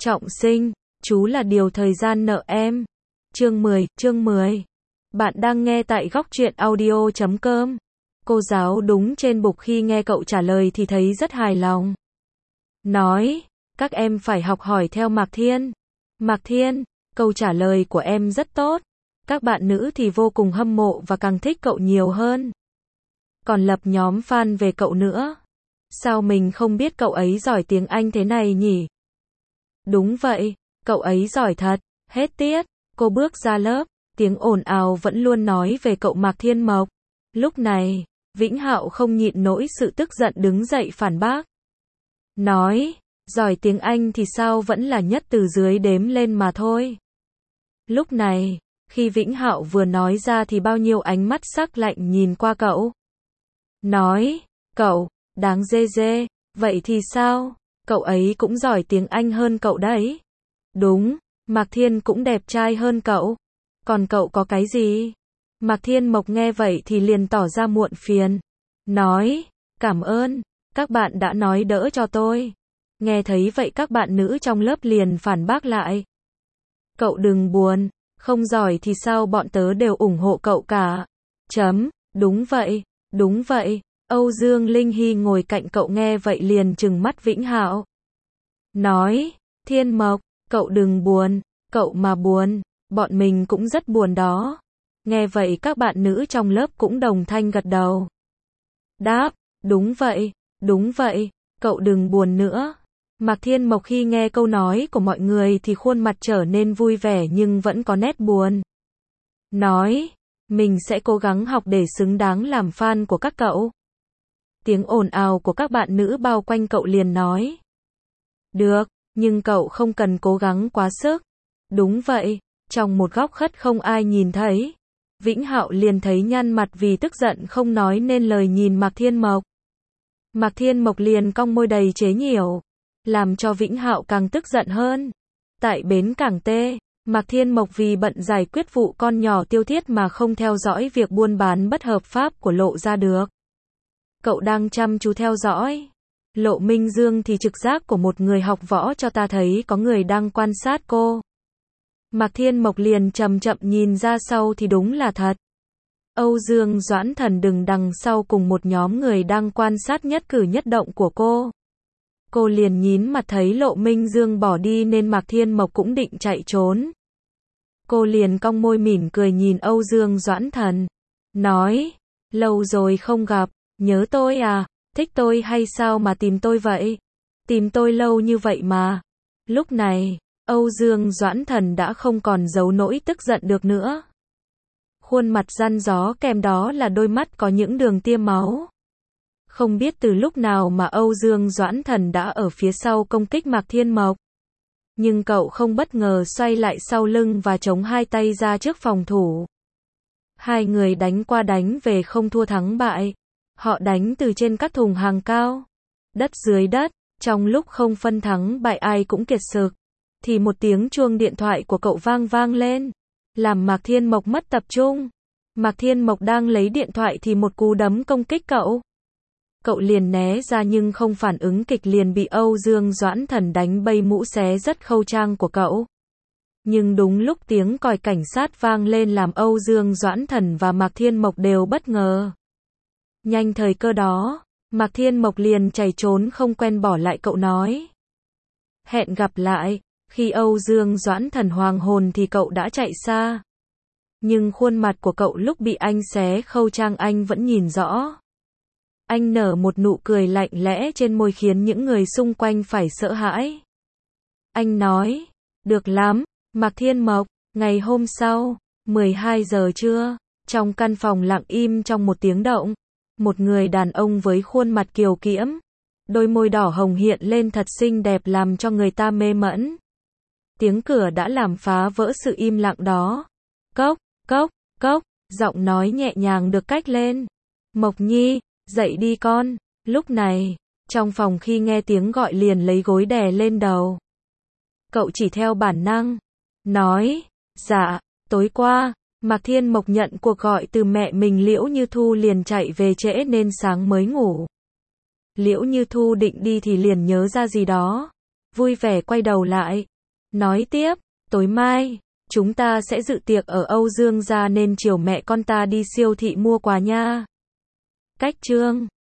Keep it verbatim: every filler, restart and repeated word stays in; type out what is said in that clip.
Trọng sinh, chú là điều thời gian nợ em. Chương mười, chương mười. Bạn đang nghe tại góc truyện audio chấm com. Cô giáo đúng trên bục khi nghe cậu trả lời thì thấy rất hài lòng. Nói, các em phải học hỏi theo Mạc Thiên. Mạc Thiên, câu trả lời của em rất tốt. Các bạn nữ thì vô cùng hâm mộ và càng thích cậu nhiều hơn. Còn lập nhóm fan về cậu nữa. Sao mình không biết cậu ấy giỏi tiếng Anh thế này nhỉ? Đúng vậy, cậu ấy giỏi thật. Hết tiết, cô bước ra lớp, tiếng ồn ào vẫn luôn nói về cậu Mạc Thiên Mộc. Lúc này, Vĩnh Hạo không nhịn nổi sự tức giận đứng dậy phản bác. Nói, giỏi tiếng Anh thì sao vẫn là nhất từ dưới đếm lên mà thôi. Lúc này, khi Vĩnh Hạo vừa nói ra thì bao nhiêu ánh mắt sắc lạnh nhìn qua cậu. Nói, cậu, đáng dê dê, vậy thì sao? Cậu ấy cũng giỏi tiếng Anh hơn cậu đấy. Đúng, Mạc Thiên cũng đẹp trai hơn cậu. Còn cậu có cái gì? Mạc Thiên Mộc nghe vậy thì liền tỏ ra muộn phiền. Nói, cảm ơn, các bạn đã nói đỡ cho tôi. Nghe thấy vậy các bạn nữ trong lớp liền phản bác lại. Cậu đừng buồn, không giỏi thì sao bọn tớ đều ủng hộ cậu cả. Chấm, đúng vậy, đúng vậy. Âu Dương Linh Hy ngồi cạnh cậu nghe vậy liền trừng mắt Vĩnh Hạo. Nói, Thiên Mộc, cậu đừng buồn, cậu mà buồn, bọn mình cũng rất buồn đó. Nghe vậy các bạn nữ trong lớp cũng đồng thanh gật đầu. Đáp, đúng vậy, đúng vậy, cậu đừng buồn nữa. Mạc Thiên Mộc khi nghe câu nói của mọi người thì khuôn mặt trở nên vui vẻ nhưng vẫn có nét buồn. Nói, mình sẽ cố gắng học để xứng đáng làm fan của các cậu. Tiếng ồn ào của các bạn nữ bao quanh cậu liền nói. Được, nhưng cậu không cần cố gắng quá sức. Đúng vậy, trong một góc khuất không ai nhìn thấy. Vĩnh Hạo liền thấy nhăn mặt vì tức giận không nói nên lời nhìn Mạc Thiên Mộc. Mạc Thiên Mộc liền cong môi đầy chế nhạo, làm cho Vĩnh Hạo càng tức giận hơn. Tại bến cảng T, Mạc Thiên Mộc vì bận giải quyết vụ con nhỏ Tiêu Thiết mà không theo dõi việc buôn bán bất hợp pháp của Lộ ra được. Cậu đang chăm chú theo dõi. Lộ Minh Dương thì trực giác của một người học võ cho ta thấy có người đang quan sát cô. Mạc Thiên Mộc liền chậm chậm nhìn ra sau thì đúng là thật. Âu Dương Doãn Thần đứng đằng sau cùng một nhóm người đang quan sát nhất cử nhất động của cô. Cô liền nhín mặt thấy Lộ Minh Dương bỏ đi nên Mạc Thiên Mộc cũng định chạy trốn. Cô liền cong môi mỉm cười nhìn Âu Dương Doãn Thần. Nói, lâu rồi không gặp, nhớ tôi à, thích tôi hay sao mà tìm tôi vậy? Tìm tôi lâu như vậy mà. Lúc này, Âu Dương Doãn Thần đã không còn giấu nỗi tức giận được nữa. Khuôn mặt răn gió kèm đó là đôi mắt có những đường tia máu. Không biết từ lúc nào mà Âu Dương Doãn Thần đã ở phía sau công kích Mạc Thiên Mộc. Nhưng cậu không bất ngờ xoay lại sau lưng và chống hai tay ra trước phòng thủ. Hai người đánh qua đánh về không thua thắng bại. Họ đánh từ trên các thùng hàng cao, đất dưới đất, trong lúc không phân thắng bại ai cũng kiệt sức. Thì một tiếng chuông điện thoại của cậu vang vang lên, làm Mạc Thiên Mộc mất tập trung. Mạc Thiên Mộc đang lấy điện thoại thì một cú đấm công kích cậu. Cậu liền né ra nhưng không phản ứng kịp liền bị Âu Dương Doãn Thần đánh bay mũ xé rất khâu trang của cậu. Nhưng đúng lúc tiếng còi cảnh sát vang lên làm Âu Dương Doãn Thần và Mạc Thiên Mộc đều bất ngờ. Nhanh thời cơ đó, Mạc Thiên Mộc liền chạy trốn không quen bỏ lại cậu nói. Hẹn gặp lại, khi Âu Dương Doãn Thần hoàng hồn thì cậu đã chạy xa. Nhưng khuôn mặt của cậu lúc bị anh xé khâu trang anh vẫn nhìn rõ. Anh nở một nụ cười lạnh lẽ trên môi khiến những người xung quanh phải sợ hãi. Anh nói, được lắm, Mạc Thiên Mộc. Ngày hôm sau, mười hai giờ trưa, trong căn phòng lặng im trong một tiếng động. Một người đàn ông với khuôn mặt kiều kiễm, đôi môi đỏ hồng hiện lên thật xinh đẹp làm cho người ta mê mẩn. Tiếng cửa đã làm phá vỡ sự im lặng đó. Cốc, cốc, cốc, giọng nói nhẹ nhàng được cất lên. Mộc Nhi, dậy đi con. Lúc này, trong phòng khi nghe tiếng gọi liền lấy gối đè lên đầu. Cậu chỉ theo bản năng, nói, dạ, tối qua, Mạc Thiên Mộc nhận cuộc gọi từ mẹ mình Liễu Như Thu liền chạy về trễ nên sáng mới ngủ. Liễu Như Thu định đi thì liền nhớ ra gì đó. Vui vẻ quay đầu lại, Nói tiếp, tối mai, chúng ta sẽ dự tiệc ở Âu Dương gia nên chiều mẹ con ta đi siêu thị mua quà nha. Cách chương